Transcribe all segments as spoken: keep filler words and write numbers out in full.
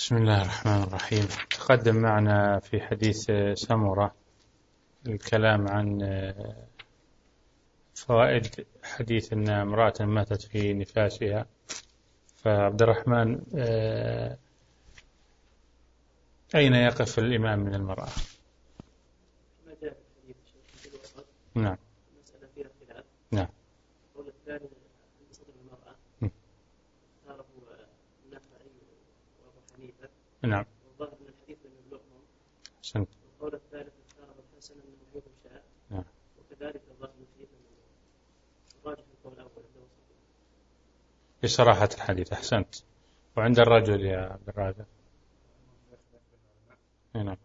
بسم الله الرحمن الرحيم. تقدم معنا في حديث سمرة الكلام عن فوائد حديث أن امرأة ماتت في نفاسها. فعبد الرحمن، أين يقف الإمام من المرأة؟ ما جاء في الحديث في الوسط. نعم. مسألة فيها خلاف. نعم. القول الثاني عند صدر المرأة اختاره النخعي وأبو حنيفة. نعم. والظاهر من الحديث لم يبلغهم. أحسنت. القول الثالث اختاره الحسن أنه حيث شاء. نعم. وكذلك الظاهر من الحديث لم يبلغهم. الراجح القول الأول عند وسط. بصراحة الحديث. أحسنت. وعند الرجل يا عبد الرازق؟ نعم.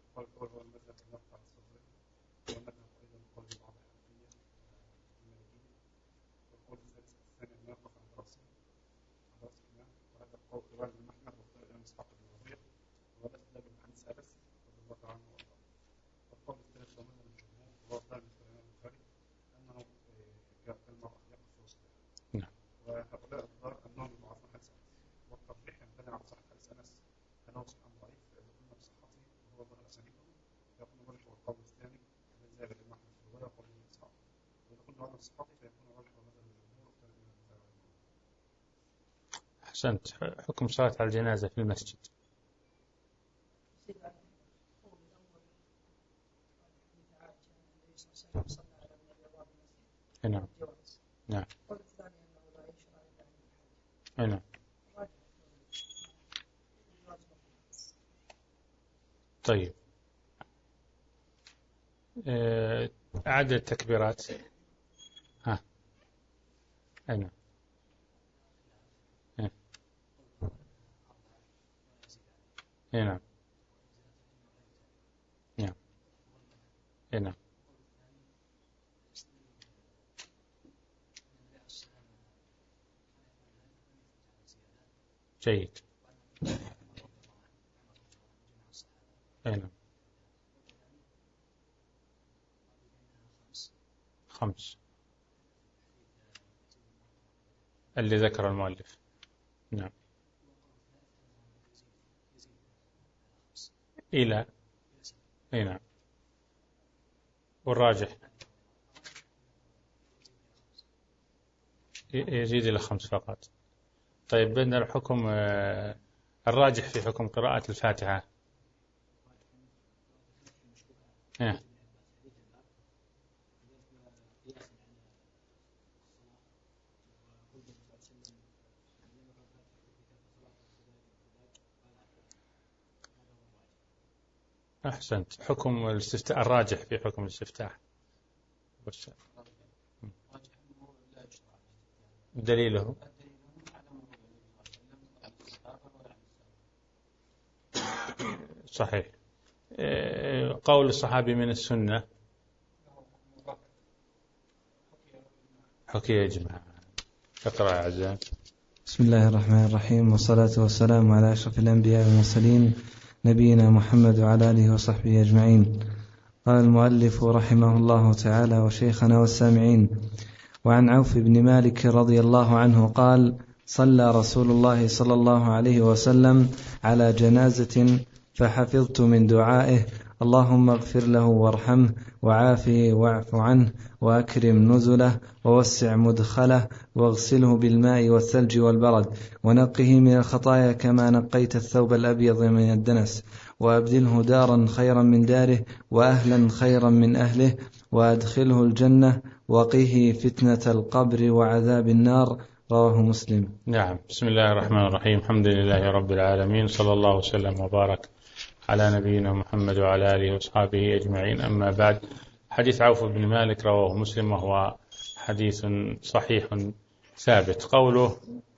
أحسنت. حكم صلاة على الجنازة في المسجد. نعم. نعم. نعم. طيب. عدد التكبيرات. ها. نعم. نعم. نعم. نعم. جيد. نعم. خمس اللي ذكر المؤلف. نعم. إلى. نعم. والراجح يزيد إلى خمس فقط. طيب، بدنا الحكم الراجح في حكم قراءة الفاتحة. اه. أحسنت. حكم الاستفتاء الراجح في حكم الاستفتاح. دليله صحيح. قول الصحابي من السنة حكي يا جماعة. اقرأ يا عزام. بسم الله الرحمن الرحيم، والصلاة والسلام على أشرف الأنبياء والمرسلين نبينا محمد وعلى آله وصحبه أجمعين. قال المؤلف رحمه الله تعالى وشيخنا والسامعين: وعن عوف بن مالك رضي الله عنه قال: صلى رسول الله صلى الله عليه وسلم على جنازة فحفظت من دعائه: اللهم اغفر له وارحمه وعافه واعف عنه وأكرم نزله ووسع مدخله واغسله بالماء والثلج والبرد ونقه من الخطايا كما نقيت الثوب الأبيض من الدنس وأبدله دارا خيرا من داره وأهلا خيرا من أهله وأدخله الجنة وقه فتنة القبر وعذاب النار. رواه مسلم. نعم. بسم الله الرحمن الرحيم. الحمد لله رب العالمين، صلى الله وسلم وبارك على نبينا محمد وعلى آله وصحبه أجمعين. أما بعد، حديث عوف بن مالك رواه مسلم وهو حديث صحيح ثابت. قوله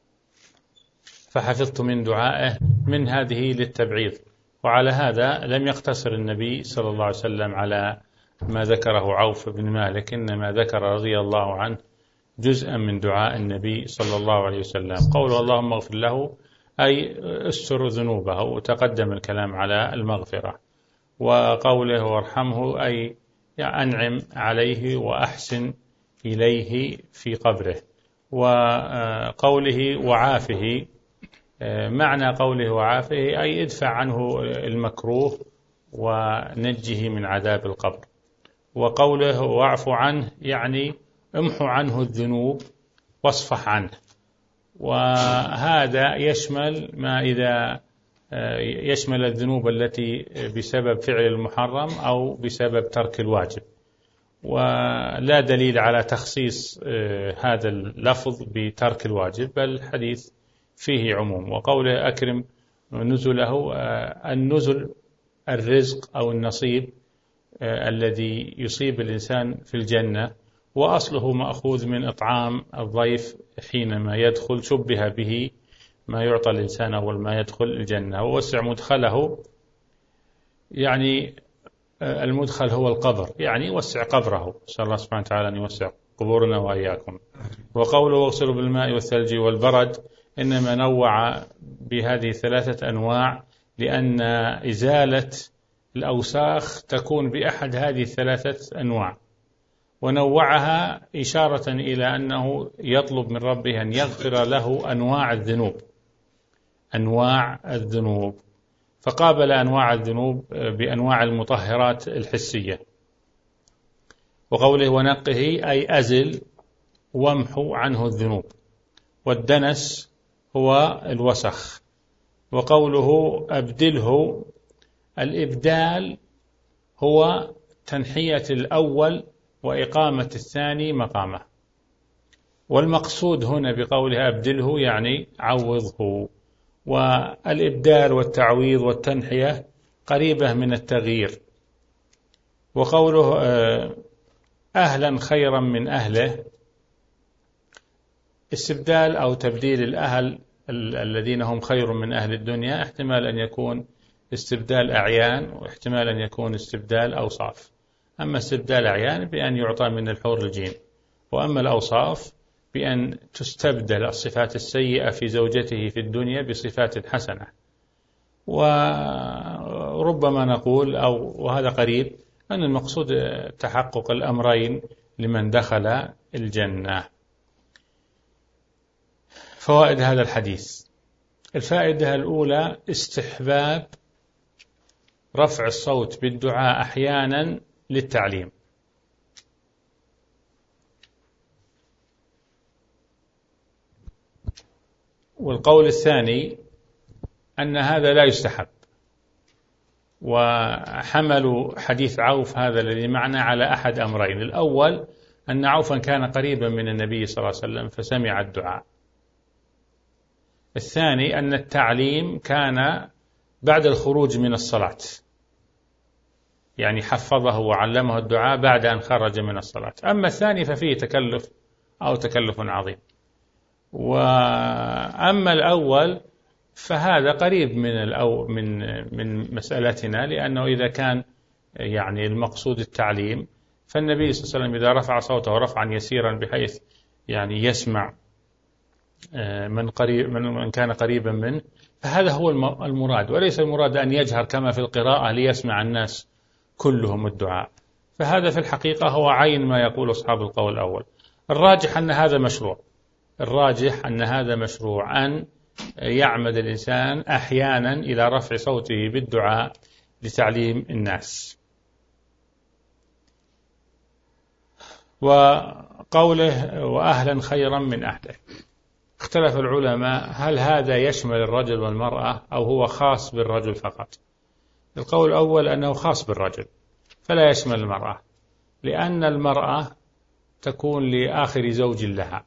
فحفظت من دعائه، من هذه للتبعيض، وعلى هذا لم يقتصر النبي صلى الله عليه وسلم على ما ذكره عوف بن مالك، إنما ذكر رضي الله عنه جزءا من دعاء النبي صلى الله عليه وسلم. قوله اللهم اغفر له أي استر ذنوبه، وتقدم الكلام على المغفرة. وقوله وارحمه أي أنعم عليه وأحسن إليه في قبره. وقوله وعافه معنى قوله وعافه أي ادفع عنه المكروه ونجه من عذاب القبر. وقوله واعف عنه يعني امحو عنه الذنوب واصفح عنه، وهذا يشمل ما إذا يشمل الذنوب التي بسبب فعل المحرم أو بسبب ترك الواجب، ولا دليل على تخصيص هذا اللفظ بترك الواجب، بل الحديث فيه عموم. وقوله أكرم نزله، النزل الرزق أو النصيب الذي يصيب الإنسان في الجنة، وأصله مأخوذ من إطعام الضيف حينما يدخل، شبه به ما يعطى الإنسان أول ما يدخل الجنة. ووسع مدخله يعني المدخل هو القبر، يعني وسع قبره، نسأل الله سبحانه وتعالى أن يوسع قبورنا وإياكم. وقوله واغسلوا بالماء والثلج والبرد إنما نوع بهذه ثلاثة أنواع لأن إزالة الأوساخ تكون بأحد هذه الثلاثة أنواع، ونوعها إشارة إلى أنه يطلب من ربه أن يغفر له أنواع الذنوب أنواع الذنوب فقابل أنواع الذنوب بأنواع المطهرات الحسية. وقوله ونقه أي أزل وامحو عنه الذنوب، والدنس هو الوسخ. وقوله أبدله، الإبدال هو تنحية الأول وإقامة الثاني مقامه، والمقصود هنا بقولها أبدله يعني عوضه. والإبدال والتعويض والتنحية قريبة من التغيير. وقوله أهلا خيرا من أهله، استبدال أو تبديل الأهل الذين هم خير من أهل الدنيا احتمال أن يكون استبدال أعيان، واحتمال أن يكون استبدال أوصاف. أما استبدال أعيان بأن يعطى من الحور الجين، وأما الأوصاف بأن تستبدل الصفات السيئة في زوجته في الدنيا بصفات حسنة. وربما نقول أو وهذا قريب أن المقصود تحقق الأمرين لمن دخل الجنة. فوائد هذا الحديث: الفائدة الأولى استحباب رفع الصوت بالدعاء أحيانا للتعليم. والقول الثاني أن هذا لا يستحب، وحملوا حديث عوف هذا الذي معنا على أحد أمرين: الأول أن عوفا كان قريبا من النبي صلى الله عليه وسلم فسمع الدعاء، الثاني أن التعليم كان بعد الخروج من الصلاة، يعني حفظه وعلمه الدعاء بعد أن خرج من الصلاة. أما الثاني ففيه تكلف أو تكلف عظيم. وأما الأول فهذا قريب من الأو من من مسألتنا، لأنه إذا كان يعني المقصود التعليم فالنبي صلى الله عليه وسلم إذا رفع صوته رفعا يسيرا بحيث يعني يسمع من قريب من كان قريبا منه، فهذا هو المراد، وليس المراد أن يجهر كما في القراءة ليسمع الناس كلهم الدعاء. فهذا في الحقيقة هو عين ما يقول أصحاب القول الأول. الراجح أن هذا مشروع الراجح أن هذا مشروع أن يعمد الإنسان أحيانا إلى رفع صوته بالدعاء لتعليم الناس. وقوله وأهلا خيرا من أهله، اختلف العلماء هل هذا يشمل الرجل والمرأة أو هو خاص بالرجل فقط. القول الأول أنه خاص بالرجل فلا يشمل المرأة، لأن المرأة تكون لآخر زوج لها،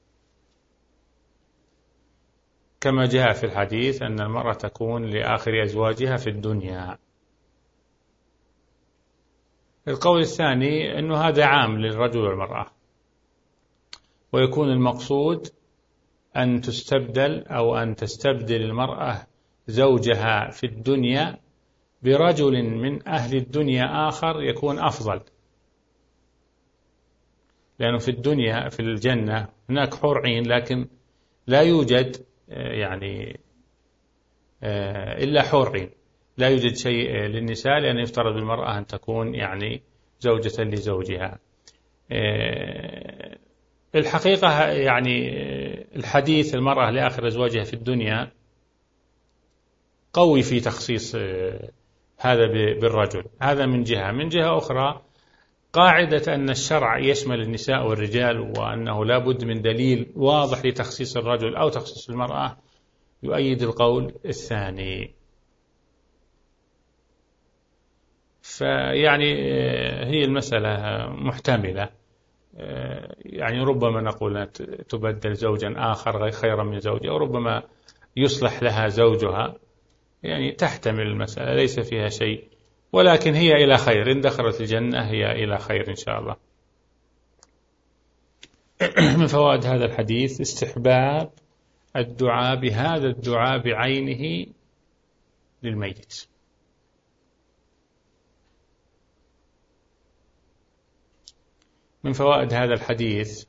كما جاء في الحديث أن المرأة تكون لآخر أزواجها في الدنيا. القول الثاني أنه هذا عام للرجل والمرأة، ويكون المقصود أن تستبدل أو أن تستبدل المرأة زوجها في الدنيا برجل من أهل الدنيا آخر يكون أفضل، لأنه في الدنيا في الجنة هناك حور عين، لكن لا يوجد يعني إلا حور عين، لا يوجد شيء للنساء، لأن يفترض بالمرأة أن تكون يعني زوجة لزوجها. الحقيقة يعني الحديث المرأة لآخر أزواجها في الدنيا قوي في تخصيص هذا بالرجل. هذا من جهة. من جهة أخرى قاعدة أن الشرع يشمل النساء والرجال وأنه لا بد من دليل واضح لتخصيص الرجل أو تخصيص المرأة يؤيد القول الثاني. فيعني هي المسألة محتملة، يعني ربما نقول تبدل زوجا آخر خيرا من زوجها، أو ربما يصلح لها زوجها، يعني تحتمل المسألة ليس فيها شيء، ولكن هي إلى خير. إن دخلت الجنة هي إلى خير إن شاء الله. من فوائد هذا الحديث استحباب الدعاء بهذا الدعاء بعينه للميت. من فوائد هذا الحديث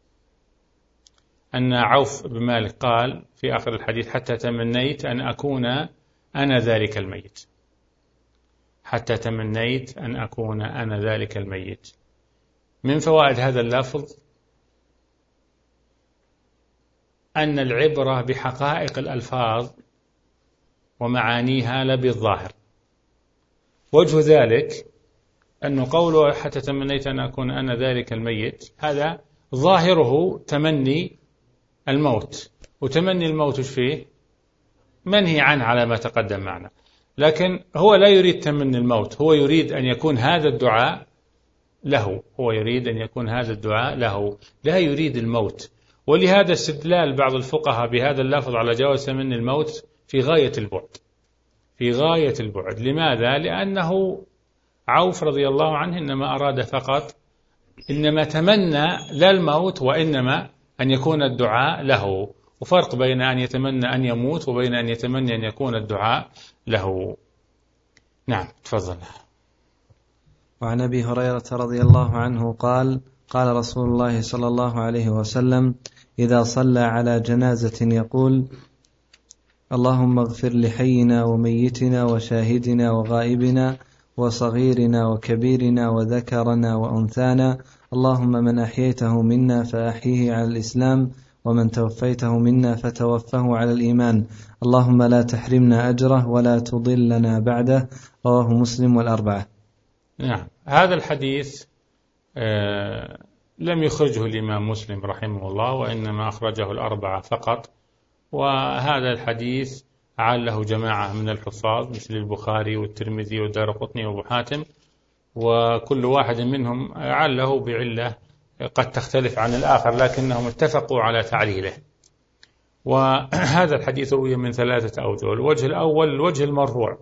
أن عوف بن مالك قال في آخر الحديث: حتى تمنيت أن أكون أنا ذلك الميت. حتى تمنيت أن أكون أنا ذلك الميت. من فوائد هذا اللفظ أن العبرة بحقائق الألفاظ ومعانيها لا بالظاهر. وجه ذلك أنه قوله حتى تمنيت أن أكون أنا ذلك الميت، هذا ظاهره تمني الموت، وتمني الموت فيه منهي عنه على ما تقدم معنا، لكن هو لا يريد تمني الموت، هو يريد أن يكون هذا الدعاء له، هو يريد أن يكون هذا الدعاء له، لا يريد الموت. ولهذا استدلال بعض الفقهاء بهذا اللفظ على جواز تمني الموت في غاية البعد، في غاية البعد. لماذا؟ لأنه عوف رضي الله عنه إنما أراد فقط، إنما تمنى لا الموت وإنما أن يكون الدعاء له، وفرق بين أن يتمنى أن يموت وبين أن يتمنى أن يكون الدعاء له. نعم تفضل. وعن أبي هريرة رضي الله عنه قال: قال رسول الله صلى الله عليه وسلم: إذا صلى على جنازة يقول: اللهم اغفر لحينا وميتنا وشاهدنا وغائبنا وصغيرنا وكبيرنا وذكرنا وأنثانا، اللهم من أحييته منا فأحيه على الإسلام، ومن توفيته منا فتوفه على الإيمان، اللهم لا تحرمنا أجره ولا تضلنا بعده. رواه مسلم والأربعة. نعم، هذا الحديث آه لم يخرجه الإمام مسلم رحمه الله، وإنما أخرجه الأربعة فقط. وهذا الحديث عله جماعة من الحفاظ مثل البخاري والترمذي والدارقطني وابو حاتم، وكل واحد منهم عله بعلة قد تختلف عن الآخر، لكنهم اتفقوا على تعليله. وهذا الحديث روي من ثلاثة أوجه. الوجه الأول الوجه المرفوع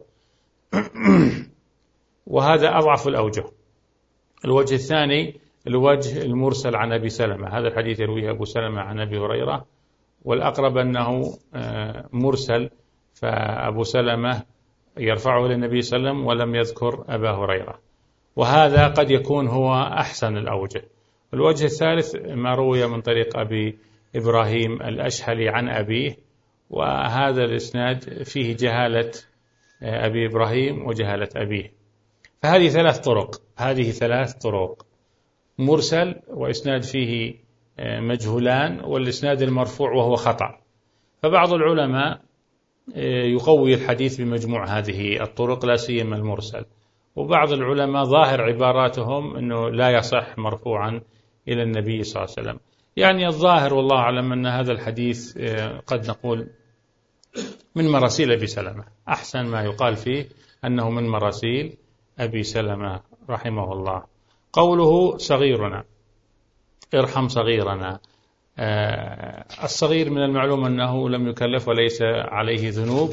وهذا أضعف الأوجه. الوجه الثاني الوجه المرسل عن أبي سلمة، هذا الحديث يرويه أبو سلمة عن أبي هريرة، والأقرب أنه مرسل، فأبو سلمة يرفعه للنبي صلى الله عليه وسلم ولم يذكر أبا هريرة، وهذا قد يكون هو أحسن الأوجه. الوجه الثالث ما روي من طريق أبي إبراهيم الأشهلي عن أبيه، وهذا الإسناد فيه جهالة أبي إبراهيم وجهالة أبيه. فهذه ثلاث طرق، هذه ثلاث طرق: مرسل وإسناد فيه مجهولان، والإسناد المرفوع وهو خطأ. فبعض العلماء يقوي الحديث بمجموع هذه الطرق لا سيما المرسل، وبعض العلماء ظاهر عباراتهم أنه لا يصح مرفوعا إلى النبي صلى الله عليه وسلم. يعني الظاهر والله أعلم أن هذا الحديث قد نقول من مراسيل أبي سلمة، أحسن ما يقال فيه أنه من مراسيل أبي سلمة رحمه الله. قوله صغيرنا ارحم صغيرنا، آه الصغير من المعلوم أنه لم يكلف وليس عليه ذنوب،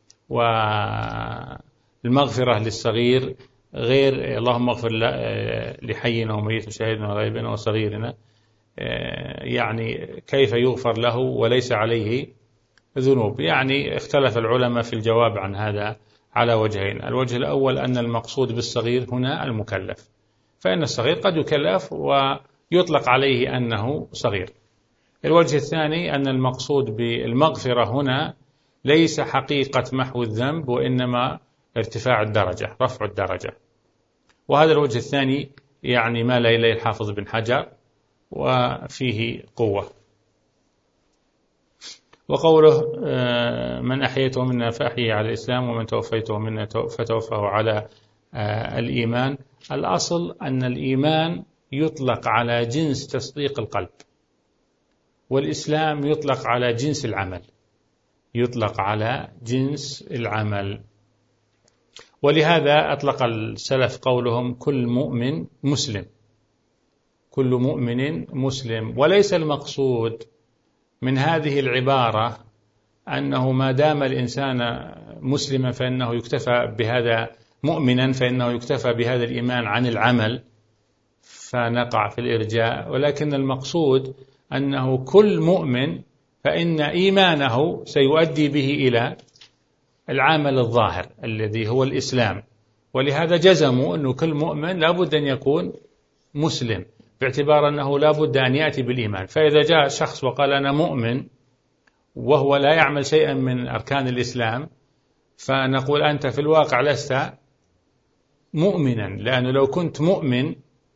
والمغفرة للصغير غير اللهم اغفر لحينا وميت وشاهدنا وغائبنا وصغيرنا، آه يعني كيف يغفر له وليس عليه ذنوب؟ يعني اختلف العلماء في الجواب عن هذا على وجهين. الوجه الأول أن المقصود بالصغير هنا المكلف، فإن الصغير قد يكلف ويطلق عليه أنه صغير. الوجه الثاني أن المقصود بالمغفرة هنا ليس حقيقة محو الذنب، وإنما ارتفاع الدرجة، رفع الدرجة. وهذا الوجه الثاني يعني ما لا إليه الحافظ بن حجر وفيه قوة. وقوله من أحييته منا فأحيي على الإسلام ومن توفيته منا فتوفه على الإيمان. الأصل أن الإيمان يطلق على جنس تصديق القلب، والإسلام يطلق على جنس العمل، يطلق على جنس العمل. ولهذا أطلق السلف قولهم كل مؤمن مسلم، كل مؤمن مسلم. وليس المقصود من هذه العبارة أنه ما دام الإنسان مسلما فإنه يكتفى بهذا، مؤمنا فإنه يكتفى بهذا الإيمان عن العمل فنقع في الإرجاء، ولكن المقصود أنه كل مؤمن فإن إيمانه سيؤدي به إلى العمل الظاهر الذي هو الإسلام. ولهذا جزموا أنه كل مؤمن لابد أن يكون مسلم، باعتبار أنه لابد أن يأتي بالإيمان. فإذا جاء شخص وقال أنا مؤمن وهو لا يعمل شيئا من أركان الإسلام، فنقول أنت في الواقع لست مؤمنا، لأنه لو كنت مؤمن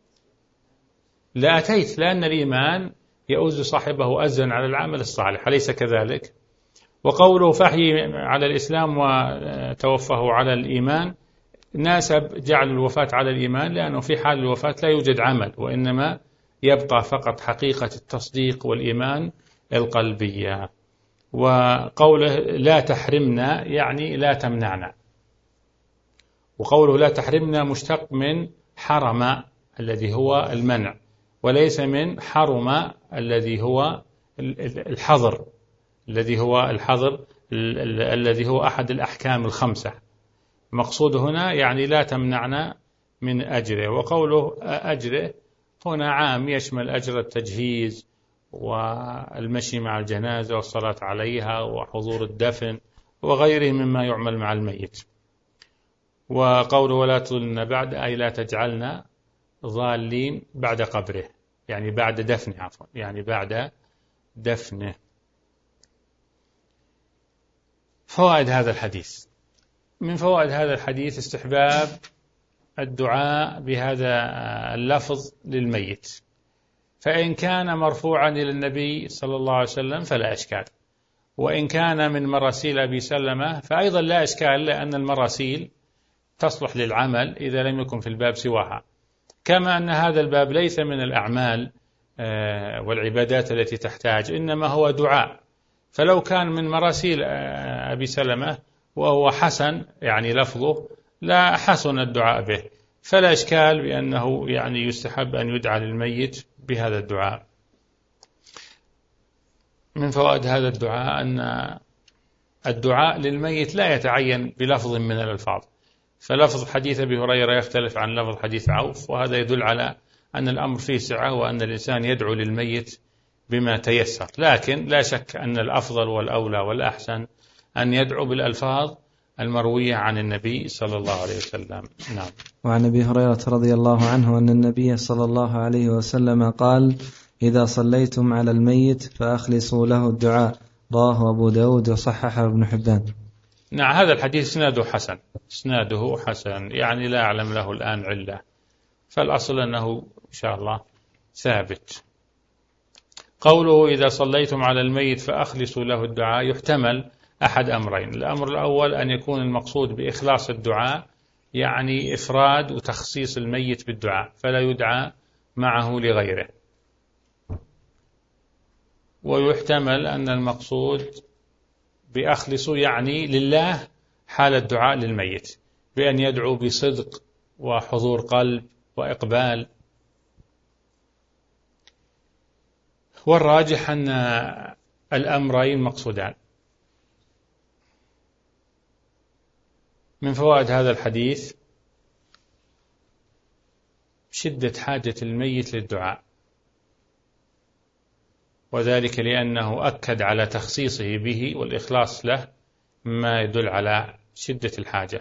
لأتيت، لأن الإيمان يؤز صاحبه أزا على العمل الصالح، أليس كذلك؟ وقوله فحي على الإسلام وتوفه على الإيمان ناسب جعل الوفاة على الإيمان، لأنه في حال الوفاة لا يوجد عمل، وإنما يبقى فقط حقيقة التصديق والإيمان القلبية. وقوله لا تحرمنا يعني لا تمنعنا، وقوله لا تحرمنا مشتق من حرم الذي هو المنع، وليس من حرم الذي هو الحظر، الذي هو الحظر الذي هو أحد الأحكام الخمسة. مقصود هنا يعني لا تمنعنا من أجره. وقوله أجره هنا عام، يشمل أجر التجهيز والمشي مع الجنازة والصلاة عليها وحضور الدفن وغيره مما يعمل مع الميت. وقوله ولا تضلنا بعد أي لا تجعلنا ضالين بعد قبره، يعني بعد دفنه، عفوا يعني بعد دفنه. فوائد هذا الحديث: من فوائد هذا الحديث استحباب الدعاء بهذا اللفظ للميت، فإن كان مرفوعا إلى النبي صلى الله عليه وسلم فلا إشكال، وإن كان من مراسيل أبي سلمة فأيضا لا إشكال، لأن المراسيل تصلح للعمل إذا لم يكن في الباب سواها، كما أن هذا الباب ليس من الأعمال والعبادات التي تحتاج، إنما هو دعاء. فلو كان من مراسيل أبي سلمة وهو حسن يعني لفظه، لا حسن الدعاء به، فلا إشكال بأنه يعني يستحب أن يدعى للميت بهذا الدعاء. من فوائد هذا الدعاء أن الدعاء للميت لا يتعين بلفظ من الألفاظ، فلفظ حديث أبي هريرة يختلف عن لفظ حديث عوف، وهذا يدل على أن الأمر فيه سعة وأن الإنسان يدعو للميت بما تيسر، لكن لا شك أن الأفضل والأولى والأحسن أن يدعو بالألفاظ المروية عن النبي صلى الله عليه وسلم. نعم. وعن أبي هريرة رضي الله عنه أن النبي صلى الله عليه وسلم قال: إذا صليتم على الميت فأخلصوا له الدعاء، رواه أبو داود وصححه ابن حبان. نعم، هذا الحديث اسناده حسن، اسناده حسن، يعني لا أعلم له الآن علة، فالأصل أنه إن شاء الله ثابت. قوله إذا صليتم على الميت فأخلصوا له الدعاء يحتمل أحد أمرين: الأمر الأول أن يكون المقصود بإخلاص الدعاء يعني إفراد وتخصيص الميت بالدعاء، فلا يدعى معه لغيره. ويحتمل أن المقصود بأخلصوا يعني لله حال الدعاء للميت، بأن يدعو بصدق وحضور قلب وإقبال. والراجح أن الأمرين مقصودان. من فوائد هذا الحديث شدة حاجة الميت للدعاء، وذلك لأنه أكد على تخصيصه به والإخلاص له، ما يدل على شدة الحاجة.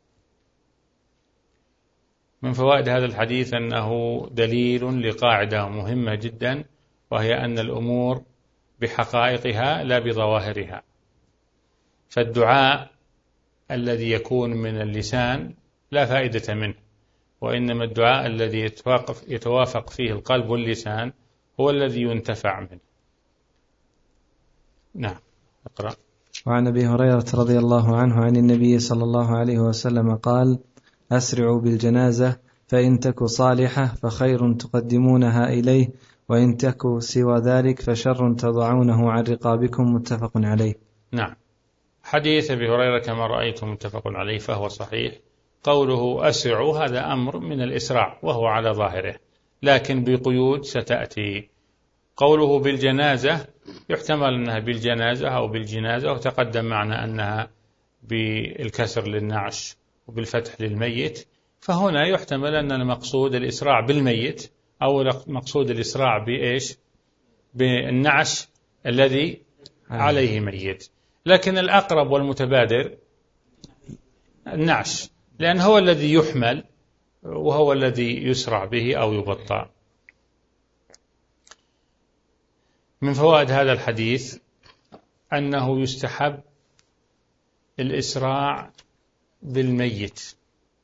من فوائد هذا الحديث أنه دليل لقاعدة مهمة جدا، وهي أن الأمور بحقائقها لا بظواهرها، فالدعاء الذي يكون من اللسان لا فائدة منه، وإنما الدعاء الذي يتوافق, يتوافق فيه القلب واللسان هو الذي ينتفع منه. نعم. اقرأ. وعن أبي هريرة رضي الله عنه عن النبي صلى الله عليه وسلم قال: أسرعوا بالجنازة فإن تك صالحة فخير تقدمونها إليه، وإن تك سوى ذلك فشر تضعونه عن رقابكم. متفق عليه. نعم، حديث أبي هريرة كما رأيتم متفق عليه فهو صحيح. قوله أسرعوا هذا أمر من الإسراع وهو على ظاهره، لكن بقيود ستأتي. قوله بالجنازة يحتمل أنها بالجنازة أو بالجنازة، وتقدم معنا أنها بالكسر للنعش وبالفتح للميت، فهنا يحتمل أن المقصود الإسراع بالميت أو مقصود الإسراع بإيش؟ بالنعش الذي عليه ميت، لكن الأقرب والمتبادر النعش، لأن هو الذي يحمل وهو الذي يسرع به أو يبطأ. من فوائد هذا الحديث أنه يستحب الإسراع بالميت،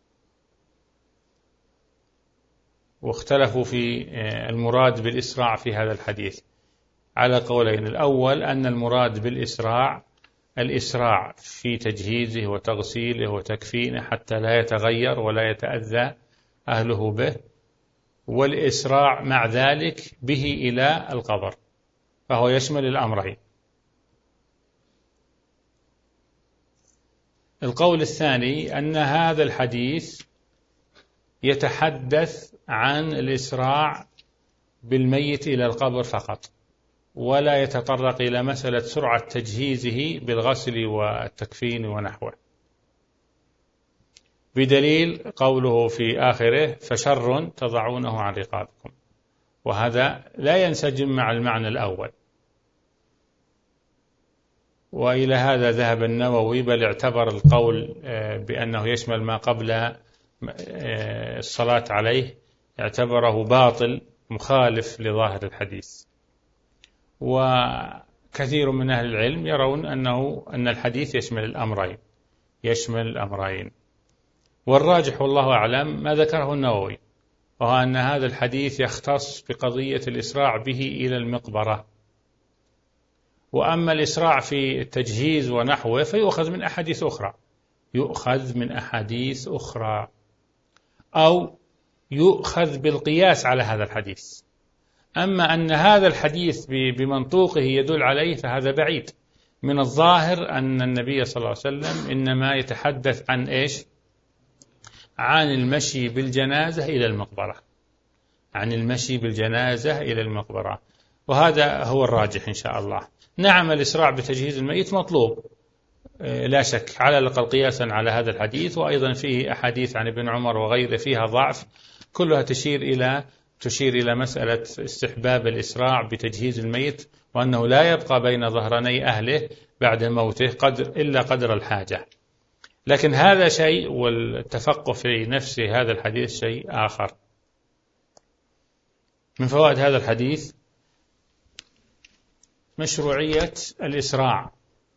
واختلفوا في المراد بالإسراع في هذا الحديث على قولين. الأول أن المراد بالإسراع الإسراع في تجهيزه وتغسيله وتكفينه حتى لا يتغير ولا يتأذى أهله به، والإسراع مع ذلك به إلى القبر، فهو يشمل الأمرين. القول الثاني أن هذا الحديث يتحدث عن الإسراع بالميت إلى القبر فقط، ولا يتطرق إلى مسألة سرعة تجهيزه بالغسل والتكفين ونحوه، بدليل قوله في آخره فشر تضعونه عن رقابكم، وهذا لا ينسجم مع المعنى الأول. وإلى هذا ذهب النووي، بل اعتبر القول بأنه يشمل ما قبل الصلاة عليه اعتبره باطل مخالف لظاهر الحديث. وكثير من أهل العلم يرون أنه أن الحديث يشمل الأمرين يشمل الأمرين والراجح والله أعلم ما ذكره النووي، وهو أن هذا الحديث يختص بقضية الإسراع به إلى المقبرة، وأما الإسراع في التجهيز ونحوه فيؤخذ من أحاديث أخرى يؤخذ من أحاديث أخرى أو يؤخذ بالقياس على هذا الحديث. أما أن هذا الحديث بمنطوقه يدل عليه فهذا بعيد. من الظاهر أن النبي صلى الله عليه وسلم إنما يتحدث عن إيش؟ عن المشي بالجنازة إلى المقبرة عن المشي بالجنازة إلى المقبرة وهذا هو الراجح إن شاء الله. نعم، الإسراع بتجهيز الميت مطلوب لا شك، على الأقل قياسا على هذا الحديث، وأيضا فيه أحاديث عن ابن عمر وغيره فيها ضعف، كلها تشير إلى تشير إلى مسألة استحباب الإسراع بتجهيز الميت، وأنه لا يبقى بين ظهراني أهله بعد موته قدر إلا قدر الحاجة. لكن هذا شيء، والتفقه في نفس هذا الحديث شيء آخر. من فوائد هذا الحديث مشروعية الإسراع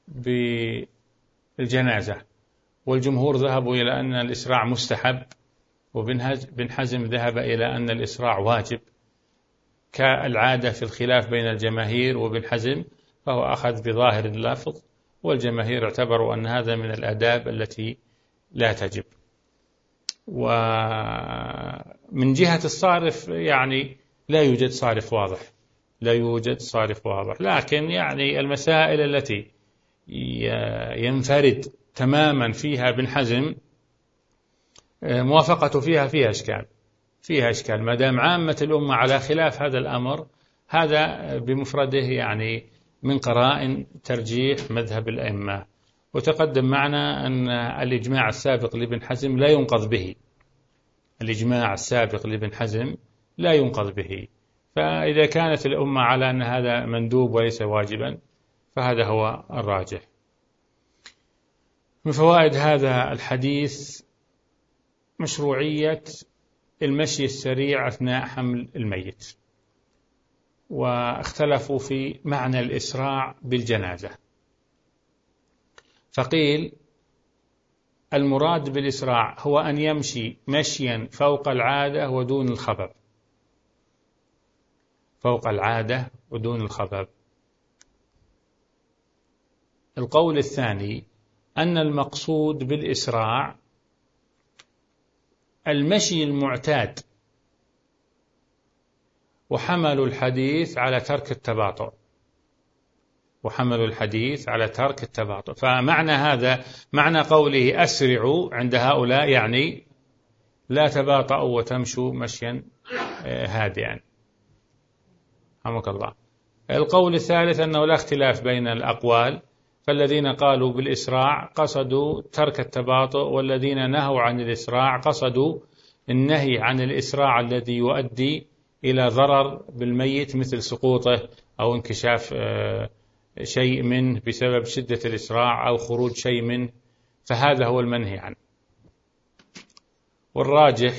بالجنازة، والجمهور ذهبوا إلى أن الإسراع مستحب، وبن حزم ذهب إلى أن الإسراع واجب كالعادة في الخلاف بين الجماهير، وبن حزم فهو أخذ بظاهر اللفظ، والجماهير اعتبروا أن هذا من الآداب التي لا تجب. ومن جهة الصارف يعني لا يوجد صارف واضح لا يوجد صارف واضح لكن يعني المسائل التي ينفرد تماما فيها ابن حزم موافقته فيها فيها إشكال فيها إشكال ما دام عامة الأمة على خلاف هذا الأمر، هذا بمفرده يعني من قرائن ترجيح مذهب الأئمة. وتقدم معنا أن الإجماع السابق لابن حزم لا ينقض به الإجماع السابق لابن حزم لا ينقض به فإذا كانت الأمة على أن هذا مندوب وليس واجبا فهذا هو الراجح. من فوائد هذا الحديث مشروعية المشي السريع أثناء حمل الميت، واختلفوا في معنى الإسراع بالجنازة، فقيل المراد بالإسراع هو أن يمشي مشيا فوق العادة ودون الخبب فوق العادة ودون الخبب القول الثاني أن المقصود بالإسراع المشي المعتاد، وحملوا الحديث على ترك التباطؤ وحملوا الحديث على ترك التباطؤ فمعنى هذا معنى قوله أسرعوا عند هؤلاء يعني لا تباطؤوا وتمشوا مشيا هادئا. رحمك الله. القول الثالث أنه لا اختلاف بين الأقوال، فالذين قالوا بالإسراع قصدوا ترك التباطؤ، والذين نهوا عن الإسراع قصدوا النهي عن الإسراع الذي يؤدي إلى ضرر بالميت مثل سقوطه أو انكشاف شيء منه بسبب شدة الإسراع أو خروج شيء منه، فهذا هو المنهي عنه. والراجح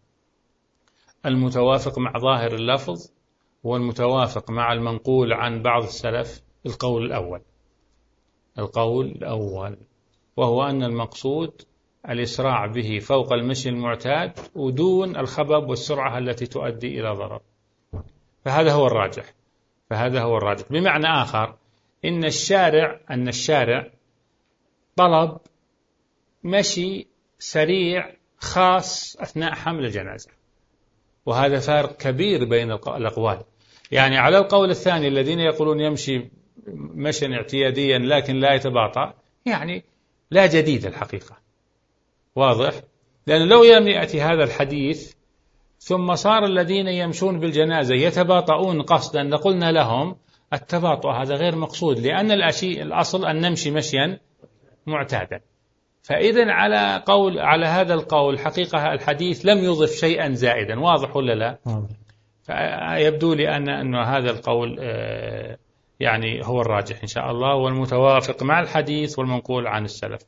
المتوافق مع ظاهر اللفظ والمتوافق مع المنقول عن بعض السلف القول الأول القول الأول وهو أن المقصود الإسراع به فوق المشي المعتاد ودون الخبب والسرعة التي تؤدي إلى ضرر، فهذا هو الراجح فهذا هو الراجح بمعنى آخر إن الشارع أن الشارع طلب مشي سريع خاص أثناء حمل الجنازة، وهذا فارق كبير بين الأقوال. يعني على القول الثاني الذين يقولون يمشي مشيا اعتياديا لكن لا يتباطأ، يعني لا جديد الحقيقة، واضح؟ لأن لو يأتي هذا الحديث ثم صار الذين يمشون بالجنازة يتباطؤون قصدا لقلنا لهم التباطؤ هذا غير مقصود، لأن الأشي الأصل أن نمشي مشيا معتادا. فإذا على قول على هذا القول حقيقة الحديث لم يضف شيئا زائدا، واضح ولا لا؟ فيبدو لي أن أن هذا القول يعني هو الراجح إن شاء الله والمتوافق مع الحديث والمنقول عن السلف.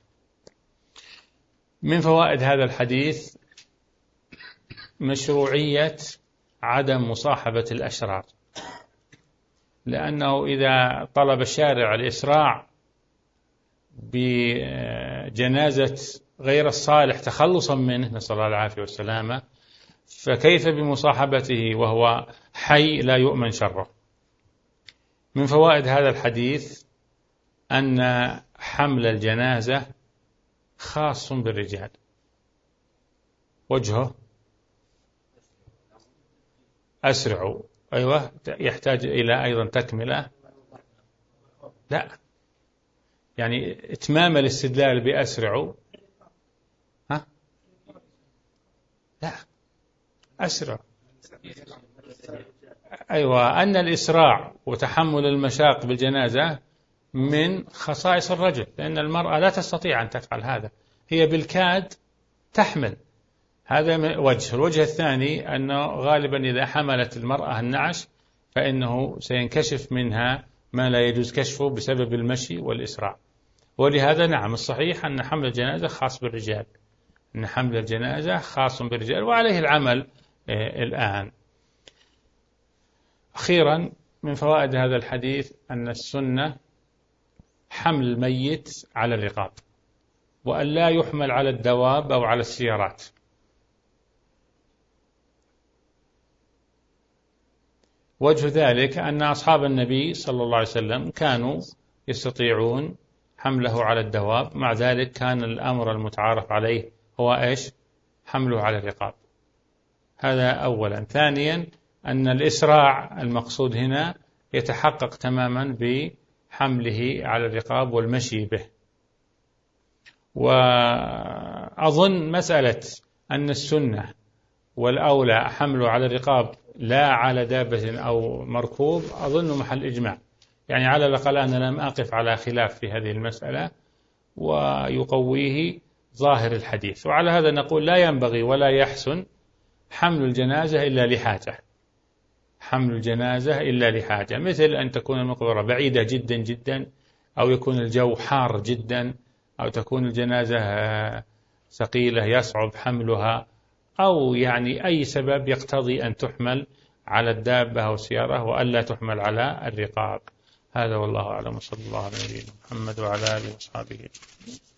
من فوائد هذا الحديث مشروعية عدم مصاحبة الأشرار، لأنه إذا طلب الشارع الإسراع بجنازة غير الصالح تخلصا منه نسأل الله العافية والسلامة، فكيف بمصاحبته وهو حي لا يؤمن شره. من فوائد هذا الحديث أن حمل الجنازة خاص بالرجال. وجهه أسرعوا، أيوة يحتاج إلى أيضا تكملة، لا يعني إتمام الاستدلال بأسرعوا، ها لا أسرع، أيوة أن الإسراع وتحمل المشاق بالجنازة من خصائص الرجل، لأن المرأة لا تستطيع أن تفعل هذا، هي بالكاد تحمل. هذا وجه. الوجه الثاني أنه غالبا إذا حملت المرأة النعش فإنه سينكشف منها ما لا يجوز كشفه بسبب المشي والإسراع، ولهذا نعم الصحيح أن حمل الجنازة خاص بالرجال أن حمل الجنازة خاص بالرجال وعليه العمل الآن. أخيرا من فوائد هذا الحديث أن السنة حمل الميت على الرقاب، وأن لا يحمل على الدواب أو على السيارات. وجه ذلك أن أصحاب النبي صلى الله عليه وسلم كانوا يستطيعون حمله على الدواب، مع ذلك كان الأمر المتعارف عليه هو إيش؟ حمله على الرقاب. هذا أولا. ثانيا أن الإسراع المقصود هنا يتحقق تماما بحمله على الرقاب والمشي به. وأظن مسألة أن السنة والأولى حمله على الرقاب لا على دابة أو مركوب أظن محل إجماع، يعني على الأقل أنا لم أقف على خلاف في هذه المسألة ويقويه ظاهر الحديث. وعلى هذا نقول لا ينبغي ولا يحسن حمل الجنازة إلا لحاجة حمل الجنازة إلا لحاجة مثل أن تكون المقبرة بعيدة جدا جدا، أو يكون الجو حار جدا، أو تكون الجنازة ثقيلة يصعب حملها، أو يعني أي سبب يقتضي أن تحمل على الدابة أو السيارة وألا تحمل على الرقاب. هذا والله أعلم، صلى الله على نبينا محمد وعلى آله وصحبه.